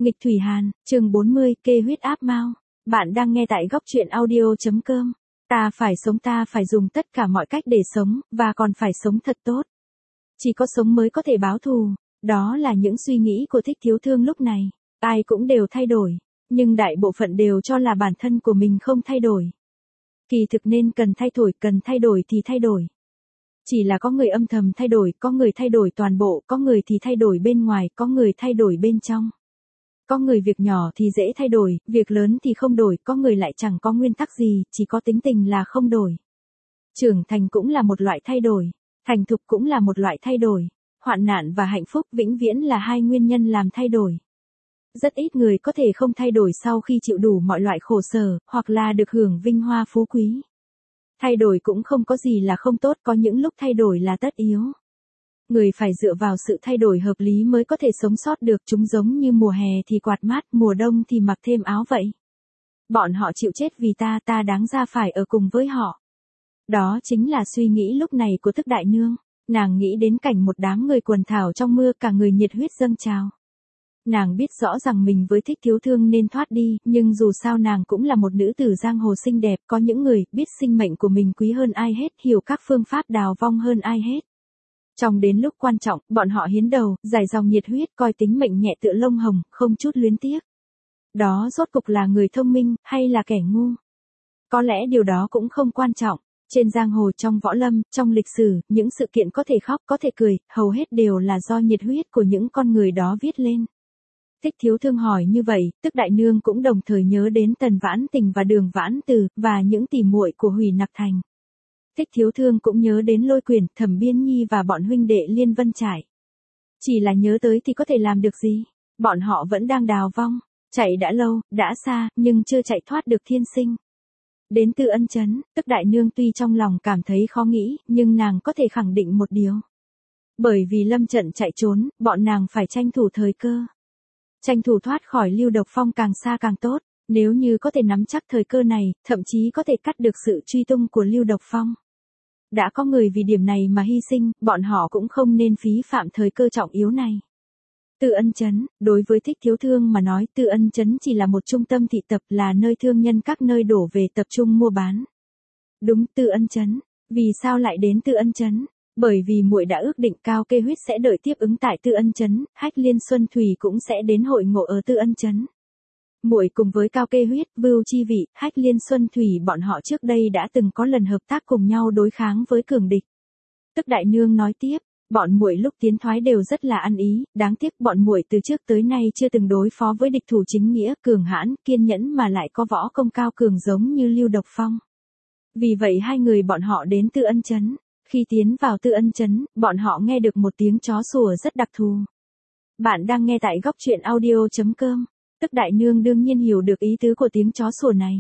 Nghịch Thủy Hàn, chương 40, kê huyết áp mao. Bạn đang nghe tại góc truyện audio.com. Ta phải dùng tất cả mọi cách để sống, và còn phải sống thật tốt. Chỉ có sống mới có thể báo thù. Đó là những suy nghĩ của Thích Thiếu Thương lúc này. Ai cũng đều thay đổi, nhưng đại bộ phận đều cho là bản thân của mình không thay đổi. Kỳ thực nên cần thay đổi thì thay đổi. Chỉ là có người âm thầm thay đổi, có người thay đổi toàn bộ, có người thì thay đổi bên ngoài, có người thay đổi bên trong. Có người việc nhỏ thì dễ thay đổi, việc lớn thì không đổi, có người lại chẳng có nguyên tắc gì, chỉ có tính tình là không đổi. Trưởng thành cũng là một loại thay đổi, thành thục cũng là một loại thay đổi, hoạn nạn và hạnh phúc vĩnh viễn là hai nguyên nhân làm thay đổi. Rất ít người có thể không thay đổi sau khi chịu đủ mọi loại khổ sở, hoặc là được hưởng vinh hoa phú quý. Thay đổi cũng không có gì là không tốt, có những lúc thay đổi là tất yếu. Người phải dựa vào sự thay đổi hợp lý mới có thể sống sót được, chúng giống như mùa hè thì quạt mát, mùa đông thì mặc thêm áo vậy. Bọn họ chịu chết vì ta đáng ra phải ở cùng với họ. Đó chính là suy nghĩ lúc này của Tức Đại Nương. Nàng nghĩ đến cảnh một đám người quần thảo trong mưa, cả người nhiệt huyết dâng trào. Nàng biết rõ rằng mình với Thích Thiếu Thương nên thoát đi, nhưng dù sao nàng cũng là một nữ tử giang hồ xinh đẹp, có những người biết sinh mệnh của mình quý hơn ai hết, hiểu các phương pháp đào vong hơn ai hết. Trong đến lúc quan trọng, bọn họ hiến đầu, giải dòng nhiệt huyết, coi tính mệnh nhẹ tựa lông hồng, không chút luyến tiếc. Đó rốt cục là người thông minh, hay là kẻ ngu? Có lẽ điều đó cũng không quan trọng. Trên giang hồ, trong võ lâm, trong lịch sử, những sự kiện có thể khóc, có thể cười, hầu hết đều là do nhiệt huyết của những con người đó viết lên. Thích Thiếu Thương hỏi như vậy, Tức Đại Nương cũng đồng thời nhớ đến Tần Vãn Tình và Đường Vãn Từ, và những tỉ muội của Hủy Nặc Thành. Thích Thiếu Thương cũng nhớ đến Lôi Quyền, Thẩm Biên Nhi và bọn huynh đệ Liên Vân Trải. Chỉ là nhớ tới thì có thể làm được gì? Bọn họ vẫn đang đào vong, chạy đã lâu, đã xa, nhưng chưa chạy thoát được thiên sinh. Đến Tư Ân Trấn, Tức Đại Nương tuy trong lòng cảm thấy khó nghĩ, nhưng nàng có thể khẳng định một điều. Bởi vì Lâm Trận chạy trốn, bọn nàng phải tranh thủ thời cơ. Tranh thủ thoát khỏi Lưu Độc Phong càng xa càng tốt, nếu như có thể nắm chắc thời cơ này, thậm chí có thể cắt được sự truy tung của Lưu Độc Phong. Đã có người vì điểm này mà hy sinh, bọn họ cũng không nên phí phạm thời cơ trọng yếu này. Tư Ân Trấn, đối với Thích Thiếu Thương mà nói, Tư Ân Trấn chỉ là một trung tâm thị tập, là nơi thương nhân các nơi đổ về tập trung mua bán. Đúng, Tư Ân Trấn. Vì sao lại đến Tư Ân Trấn? Bởi vì muội đã ước định Cao Kê Huyết sẽ đợi tiếp ứng tại Tư Ân Trấn, Hách Liên Xuân Thủy cũng sẽ đến hội ngộ ở Tư Ân Trấn. Muội cùng với Cao Kê Huyết, Vưu Chi Vị, Hách Liên Xuân Thủy bọn họ trước đây đã từng có lần hợp tác cùng nhau đối kháng với cường địch. Tức Đại Nương nói tiếp, bọn muội lúc tiến thoái đều rất là ăn ý, đáng tiếc bọn muội từ trước tới nay chưa từng đối phó với địch thủ chính nghĩa, cường hãn, kiên nhẫn mà lại có võ công cao cường giống như Lưu Độc Phong. Vì vậy hai người bọn họ đến Tư Ân Trấn. Khi tiến vào Tư Ân Trấn, bọn họ nghe được một tiếng chó sủa rất đặc thù. Bạn đang nghe tại góc truyện audio.com. Tức Đại Nương đương nhiên hiểu được ý tứ của tiếng chó sủa này.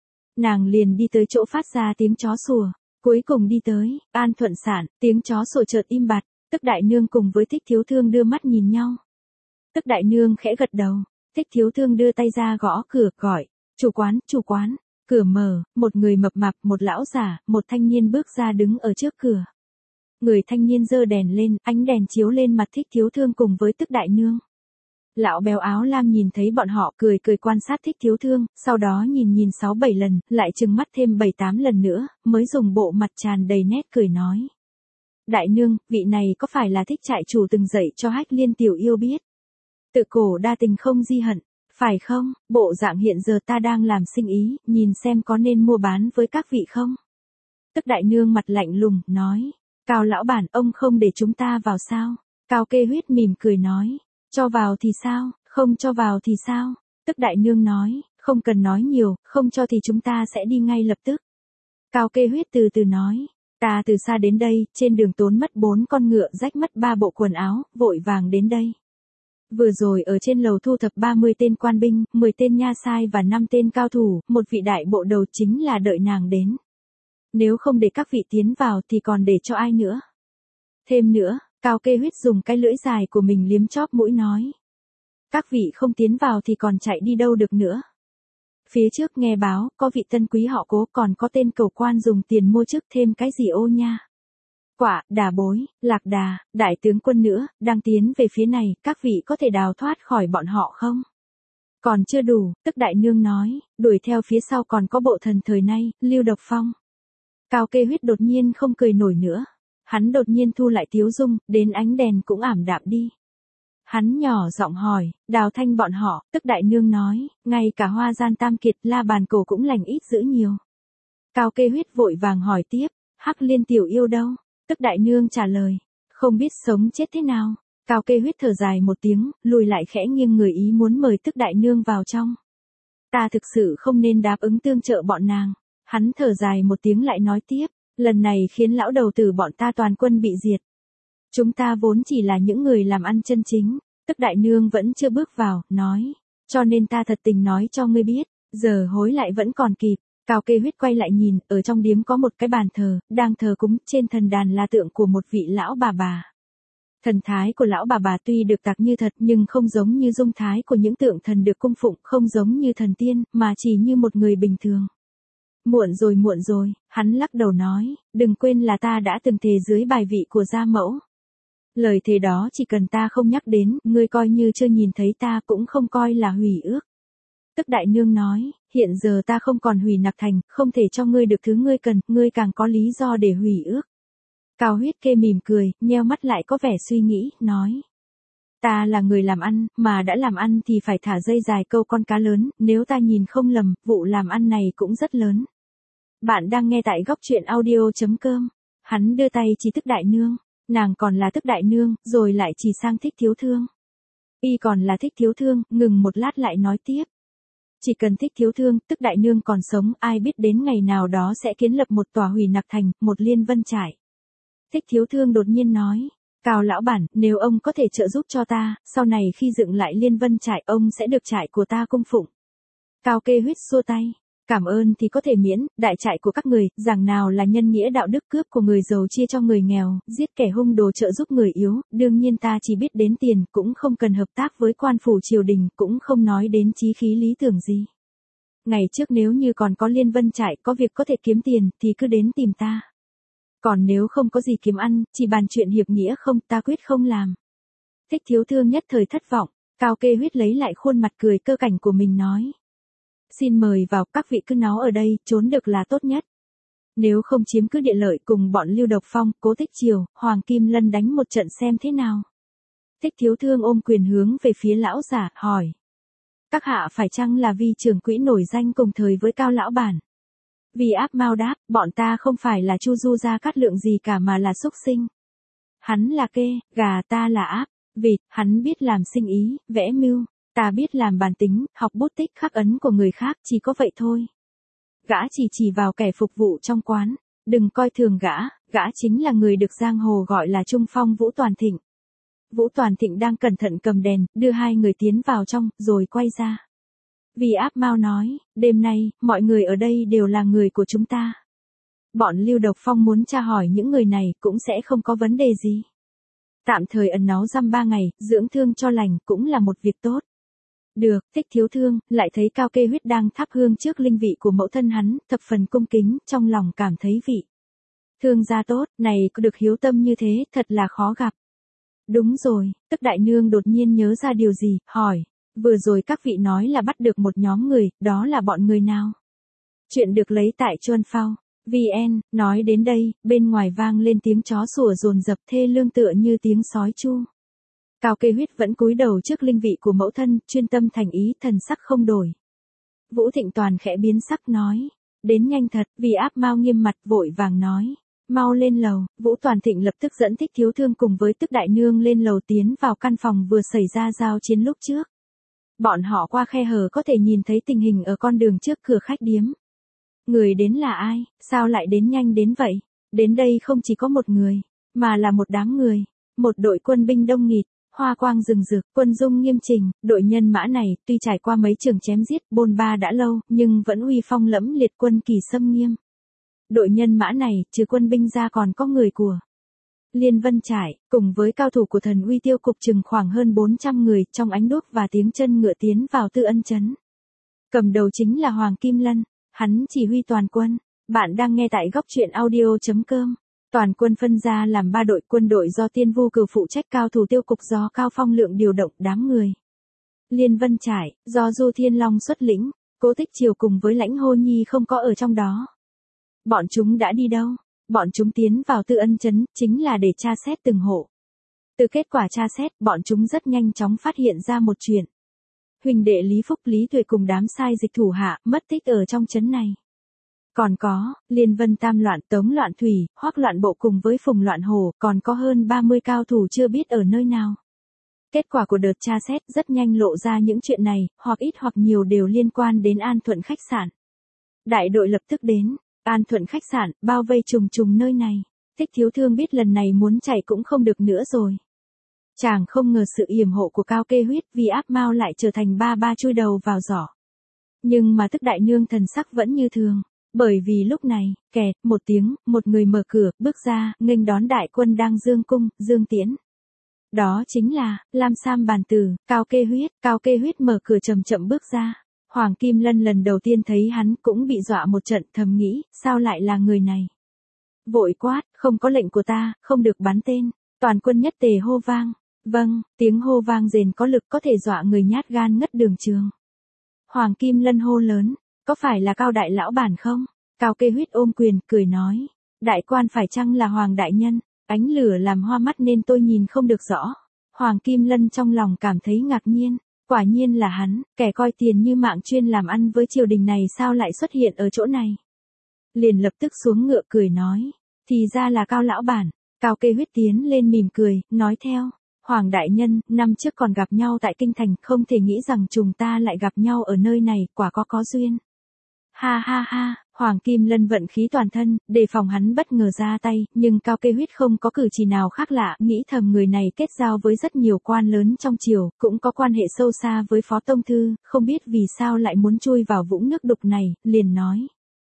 Nàng liền đi tới chỗ phát ra tiếng chó sủa, cuối cùng đi tới An Thuận Sản, tiếng chó sủa chợt im bặt, Tức Đại Nương cùng với Thích Thiếu Thương đưa mắt nhìn nhau. Tức Đại Nương khẽ gật đầu, Thích Thiếu Thương đưa tay ra gõ cửa, gọi, chủ quán. Cửa mở, một người mập mạp, một lão giả, một thanh niên bước ra đứng ở trước cửa. Người thanh niên giơ đèn lên, ánh đèn chiếu lên mặt Thích Thiếu Thương cùng với Tức Đại Nương. Lão béo áo lam nhìn thấy bọn họ cười quan sát Thích Thiếu Thương, sau đó nhìn 6-7 lần, lại trừng mắt thêm 7-8 lần nữa, mới dùng bộ mặt tràn đầy nét cười nói. Đại Nương, vị này có phải là Thích trại chủ từng dạy cho Hách Liên tiểu yêu biết? Tự cổ đa tình không di hận. Phải không, bộ dạng hiện giờ ta đang làm sinh ý, nhìn xem có nên mua bán với các vị không? Tức Đại Nương mặt lạnh lùng, nói. Cao lão bản, ông không để chúng ta vào sao? Cao Kê Huyết mỉm cười nói. Cho vào thì sao, không cho vào thì sao? Tức Đại Nương nói, không cần nói nhiều, không cho thì chúng ta sẽ đi ngay lập tức. Cao Kê Huyết từ từ nói. Ta từ xa đến đây, trên đường tốn mất 4 con ngựa, rách mất 3 bộ quần áo, vội vàng đến đây. Vừa rồi ở trên lầu thu thập 30 tên quan binh, 10 tên nha sai và 5 tên cao thủ, một vị đại bộ đầu chính là đợi nàng đến. Nếu không để các vị tiến vào thì còn để cho ai nữa? Thêm nữa, Cao Kê Huyết dùng cái lưỡi dài của mình liếm chóp mũi nói. Các vị không tiến vào thì còn chạy đi đâu được nữa. Phía trước nghe báo, có vị tân quý họ Cố, còn có tên cầu quan dùng tiền mua chức thêm cái gì ô nha. Quả, Đà Bối, Lạc Đà, đại tướng quân nữa, đang tiến về phía này, các vị có thể đào thoát khỏi bọn họ không? Còn chưa đủ, tức đại nương nói, đuổi theo phía sau còn có bộ thần thời nay, Lưu Độc Phong. Cao Kê Huyết đột nhiên không cười nổi nữa. Hắn đột nhiên thu lại tiếu dung, đến ánh đèn cũng ảm đạm đi. Hắn nhỏ giọng hỏi, Đào Thanh bọn họ, tức đại nương nói, ngay cả Hoa Gian Tam Kiệt, La Bàn Cổ cũng lành ít dữ nhiều. Cao Kê Huyết vội vàng hỏi tiếp, Hắc Liên tiểu yêu đâu? Tức đại nương trả lời, không biết sống chết thế nào. Cao Kê Huyết thở dài một tiếng, lùi lại khẽ nghiêng người ý muốn mời tức đại nương vào trong. Ta thực sự không nên đáp ứng tương trợ bọn nàng. Hắn thở dài một tiếng lại nói tiếp, lần này khiến lão đầu tử bọn ta toàn quân bị diệt. Chúng ta vốn chỉ là những người làm ăn chân chính, tức đại nương vẫn chưa bước vào, nói, cho nên ta thật tình nói cho ngươi biết, giờ hối lại vẫn còn kịp. Cao Kê Huyết quay lại nhìn, ở trong điếm có một cái bàn thờ, đang thờ cúng, trên thần đàn là tượng của một vị lão bà. Thần thái của lão bà tuy được tạc như thật nhưng không giống như dung thái của những tượng thần được cung phụng, không giống như thần tiên, mà chỉ như một người bình thường. Muộn rồi, hắn lắc đầu nói, đừng quên là ta đã từng thề dưới bài vị của gia mẫu. Lời thề đó chỉ cần ta không nhắc đến, ngươi coi như chưa nhìn thấy ta cũng không coi là hủy ước. Tức đại nương nói, hiện giờ ta không còn hủy nặc thành, không thể cho ngươi được thứ ngươi cần, ngươi càng có lý do để hủy ước. Cao Huyết Kê mỉm cười, nheo mắt lại có vẻ suy nghĩ, nói. Ta là người làm ăn, mà đã làm ăn thì phải thả dây dài câu con cá lớn, nếu ta nhìn không lầm, vụ làm ăn này cũng rất lớn. Bạn đang nghe tại góc truyện audio.com. Hắn đưa tay chỉ tức đại nương, nàng còn là tức đại nương, rồi lại chỉ sang Thích Thiếu Thương. Y còn là Thích Thiếu Thương, ngừng một lát lại nói tiếp. Chỉ cần Thích Thiếu Thương, tức đại nương còn sống, ai biết đến ngày nào đó sẽ kiến lập một tòa hủy nặc thành, một liên vân trải. Thích Thiếu Thương đột nhiên nói, Cao lão bản, nếu ông có thể trợ giúp cho ta, sau này khi dựng lại liên vân trại, ông sẽ được trại của ta cung phụng. Cao Kê Huyết xua tay, cảm ơn thì có thể miễn, đại trại của các người, giảng nào là nhân nghĩa đạo đức, cướp của người giàu chia cho người nghèo, giết kẻ hung đồ trợ giúp người yếu, đương nhiên ta chỉ biết đến tiền, cũng không cần hợp tác với quan phủ triều đình, cũng không nói đến chí khí lý tưởng gì. Ngày trước nếu như còn có liên vân trại, có việc có thể kiếm tiền, thì cứ đến tìm ta. Còn nếu không có gì kiếm ăn, chỉ bàn chuyện hiệp nghĩa không, ta quyết không làm. Thích Thiếu Thương nhất thời thất vọng, Cao Kê Huyết lấy lại khuôn mặt cười cơ cảnh của mình nói. Xin mời vào, các vị cứ nó ở đây, trốn được là tốt nhất. Nếu không chiếm cứ địa lợi cùng bọn Lưu Độc Phong, Cố Tích Triều, Hoàng Kim Lân đánh một trận xem thế nào. Thích Thiếu Thương ôm quyền hướng về phía lão giả, hỏi. Các hạ phải chăng là vi trưởng quỹ nổi danh cùng thời với Cao lão bản? Vì Áp mau đáp, bọn ta không phải là Chu Du Gia Cát Lượng gì cả mà là xúc sinh. Hắn là kê, gà, ta là áp, vịt, hắn biết làm sinh ý, vẽ mưu, ta biết làm bàn tính, học bút tích khắc ấn của người khác, chỉ có vậy thôi. Gã chỉ vào kẻ phục vụ trong quán, đừng coi thường gã chính là người được giang hồ gọi là Trung Phong Vũ Toàn Thịnh. Vũ Toàn Thịnh đang cẩn thận cầm đèn, đưa hai người tiến vào trong, rồi quay ra. Vì Áp mau nói, đêm nay, mọi người ở đây đều là người của chúng ta. Bọn Lưu Độc Phong muốn tra hỏi những người này cũng sẽ không có vấn đề gì. Tạm thời ẩn náu giam 3 ngày, dưỡng thương cho lành cũng là một việc tốt. Được, Thích Thiếu Thương, lại thấy Cao Kê Huyết đang thắp hương trước linh vị của mẫu thân hắn, thập phần cung kính, trong lòng cảm thấy vị. Thương gia tốt, này có được hiếu tâm như thế, thật là khó gặp. Đúng rồi, tức đại nương đột nhiên nhớ ra điều gì, hỏi. Vừa rồi các vị nói là bắt được một nhóm người, đó là bọn người nào? Chuyện được lấy tại Chuan Phao. VN, nói đến đây, bên ngoài vang lên tiếng chó sủa dồn dập thê lương tựa như tiếng sói chu. Cao Kê Huyết vẫn cúi đầu trước linh vị của mẫu thân, chuyên tâm thành ý, thần sắc không đổi. Vũ Thịnh Toàn khẽ biến sắc nói, đến nhanh thật, Vì Áp mau nghiêm mặt vội vàng nói, mau lên lầu. Vũ Toàn Thịnh lập tức dẫn Thích Thiếu Thương cùng với tức đại nương lên lầu tiến vào căn phòng vừa xảy ra giao chiến lúc trước. Bọn họ qua khe hở có thể nhìn thấy tình hình ở con đường trước cửa khách điếm. Người đến là ai, sao lại đến nhanh đến vậy? Đến đây không chỉ có một người, mà là một đám người, một đội quân binh đông nghịt, hoa quang rừng rực, quân dung nghiêm chỉnh, đội nhân mã này tuy trải qua mấy trường chém giết, bôn ba đã lâu, nhưng vẫn uy phong lẫm liệt, quân kỳ xâm nghiêm. Đội nhân mã này, trừ quân binh ra còn có người của Liên Vân Trải, cùng với cao thủ của Thần Uy Tiêu cục chừng khoảng hơn 400 người, trong ánh đuốc và tiếng chân ngựa tiến vào Tư Ân trấn. Cầm đầu chính là Hoàng Kim Lân, hắn chỉ huy toàn quân. Bạn đang nghe tại góc truyện audio.com. Toàn quân phân ra làm 3 đội, quân đội do Tiên Vu Cửu phụ trách, cao thủ Tiêu cục do Cao Phong Lượng điều động, đám người Liên Vân Trại, do Du Thiên Long xuất lĩnh, Cố Tích Triều cùng với Lãnh Hô Nhi không có ở trong đó. Bọn chúng đã đi đâu? Bọn chúng tiến vào Tư Ân Trấn, chính là để tra xét từng hộ. Từ kết quả tra xét, bọn chúng rất nhanh chóng phát hiện ra một chuyện. Huỳnh đệ Lý Phúc Lý Tuệ cùng đám sai dịch thủ hạ, mất tích ở trong trấn này. Còn có, Liên Vân Tam Loạn, Tống Loạn Thủy, Hoắc Loạn Bộ cùng với Phùng Loạn Hổ, còn có hơn 30 cao thủ chưa biết ở nơi nào. Kết quả của đợt tra xét rất nhanh lộ ra những chuyện này, hoặc ít hoặc nhiều đều liên quan đến An Thuận khách sạn. Đại đội lập tức đến, An Thuận khách sạn, bao vây trùng trùng nơi này. Thích Thiếu Thương biết lần này muốn chạy cũng không được nữa rồi. Chàng không ngờ sự yểm hộ của Cao Kê Huyết vì áp mao lại trở thành ba chui đầu vào giỏ. Nhưng mà Tức đại nương thần sắc vẫn như thường. Bởi vì lúc này, kẹt, một tiếng, một người mở cửa, bước ra, nghênh đón đại quân đang dương cung, dương tiễn. Đó chính là, Lam Sam Bàn Tử, Cao Kê Huyết mở cửa chậm chậm bước ra. Hoàng Kim Lân lần đầu tiên thấy hắn cũng bị dọa một trận, thầm nghĩ, sao lại là người này. Vội quát, không có lệnh của ta, không được bắn tên. Toàn quân nhất tề hô vang. Vâng, tiếng hô vang rền có lực có thể dọa người nhát gan ngất đường trường. Hoàng Kim Lân hô lớn, có phải là Cao đại lão bản không? Cao Kê Huyết ôm quyền, cười nói, đại quan phải chăng là Hoàng đại nhân? Ánh lửa làm hoa mắt nên tôi nhìn không được rõ. Hoàng Kim Lân trong lòng cảm thấy ngạc nhiên, quả nhiên là hắn, kẻ coi tiền như mạng chuyên làm ăn với triều đình này sao lại xuất hiện ở chỗ này. Liền lập tức xuống ngựa cười nói, thì ra là Cao lão bản. Cao Kê Huyết tiến lên mỉm cười, nói theo, Hoàng đại nhân, năm trước còn gặp nhau tại Kinh Thành, không thể nghĩ rằng chúng ta lại gặp nhau ở nơi này, quả có duyên. Ha ha ha, Hoàng Kim Lân vận khí toàn thân, đề phòng hắn bất ngờ ra tay, nhưng Cao Kê Huyết không có cử chỉ nào khác lạ, nghĩ thầm người này kết giao với rất nhiều quan lớn trong triều, cũng có quan hệ sâu xa với Phó Tông Thư, không biết vì sao lại muốn chui vào vũng nước đục này, liền nói.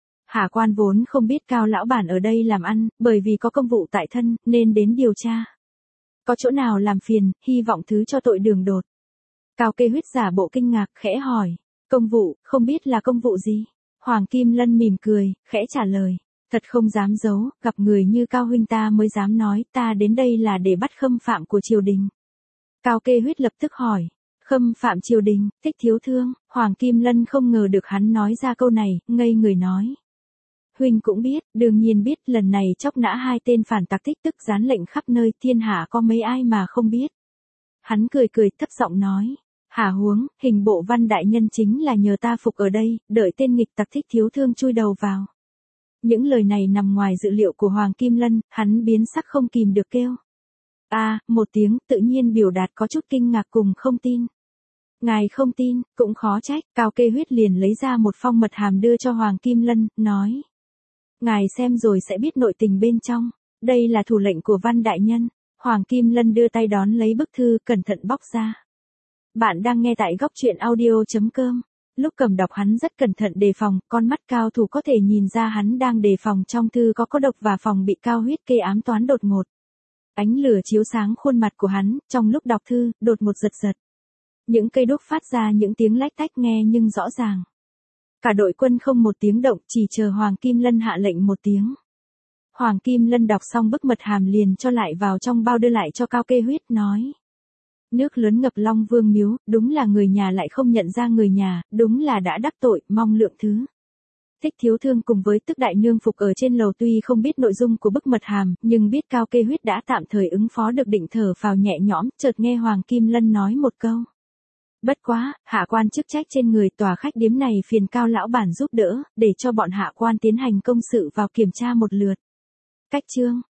Hạ quan vốn không biết Cao lão bản ở đây làm ăn, bởi vì có công vụ tại thân, nên đến điều tra. Có chỗ nào làm phiền, hy vọng thứ cho tội đường đột. Cao Kê Huyết giả bộ kinh ngạc, khẽ hỏi. Công vụ, không biết là công vụ gì? Hoàng Kim Lân mỉm cười, khẽ trả lời. Thật không dám giấu, gặp người như Cao huynh ta mới dám nói, ta đến đây là để bắt khâm phạm của triều đình. Cao Kê Huyết lập tức hỏi. Khâm phạm triều đình, Thích Thiếu Thương. Hoàng Kim Lân không ngờ được hắn nói ra câu này, ngây người nói. Huynh cũng biết, đương nhiên biết, lần này chóc nã hai tên phản tặc Thích Tức gián lệnh khắp nơi, thiên hạ có mấy ai mà không biết. Hắn cười thấp giọng nói. Hả huống, hình bộ Văn đại nhân chính là nhờ ta phục ở đây, đợi tên nghịch tặc Thích Thiếu Thương chui đầu vào. Những lời này nằm ngoài dự liệu của Hoàng Kim Lân, hắn biến sắc không kìm được kêu. Một tiếng, tự nhiên biểu đạt có chút kinh ngạc cùng không tin. Ngài không tin, cũng khó trách, Cao Kê Huyết liền lấy ra một phong mật hàm đưa cho Hoàng Kim Lân, nói. Ngài xem rồi sẽ biết nội tình bên trong, đây là thủ lệnh của Văn đại nhân. Hoàng Kim Lân đưa tay đón lấy bức thư, cẩn thận bóc ra. Bạn đang nghe tại góc truyện audio.com. Lúc cầm đọc hắn rất cẩn thận đề phòng, con mắt cao thủ có thể nhìn ra hắn đang đề phòng trong thư có độc và phòng bị Cao Huyết kê ám toán đột ngột. Ánh lửa chiếu sáng khuôn mặt của hắn, trong lúc đọc thư, đột ngột giật. Những cây đuốc phát ra những tiếng lách tách nghe nhưng rõ ràng. Cả đội quân không một tiếng động, chỉ chờ Hoàng Kim Lân hạ lệnh một tiếng. Hoàng Kim Lân đọc xong bức mật hàm liền cho lại vào trong bao đưa lại cho Cao Kê Huyết, nói. Nước lớn ngập Long Vương miếu, đúng là người nhà lại không nhận ra người nhà, đúng là đã đắc tội, mong lượng thứ. Thích Thiếu Thương cùng với Tức đại nương phục ở trên lầu tuy không biết nội dung của bức mật hàm, nhưng biết Cao Kê Huyết đã tạm thời ứng phó được, định thở phào nhẹ nhõm, chợt nghe Hoàng Kim Lân nói một câu. Bất quá, hạ quan chức trách trên người tòa khách điếm này phiền Cao lão bản giúp đỡ, để cho bọn hạ quan tiến hành công sự vào kiểm tra một lượt. Cách chương.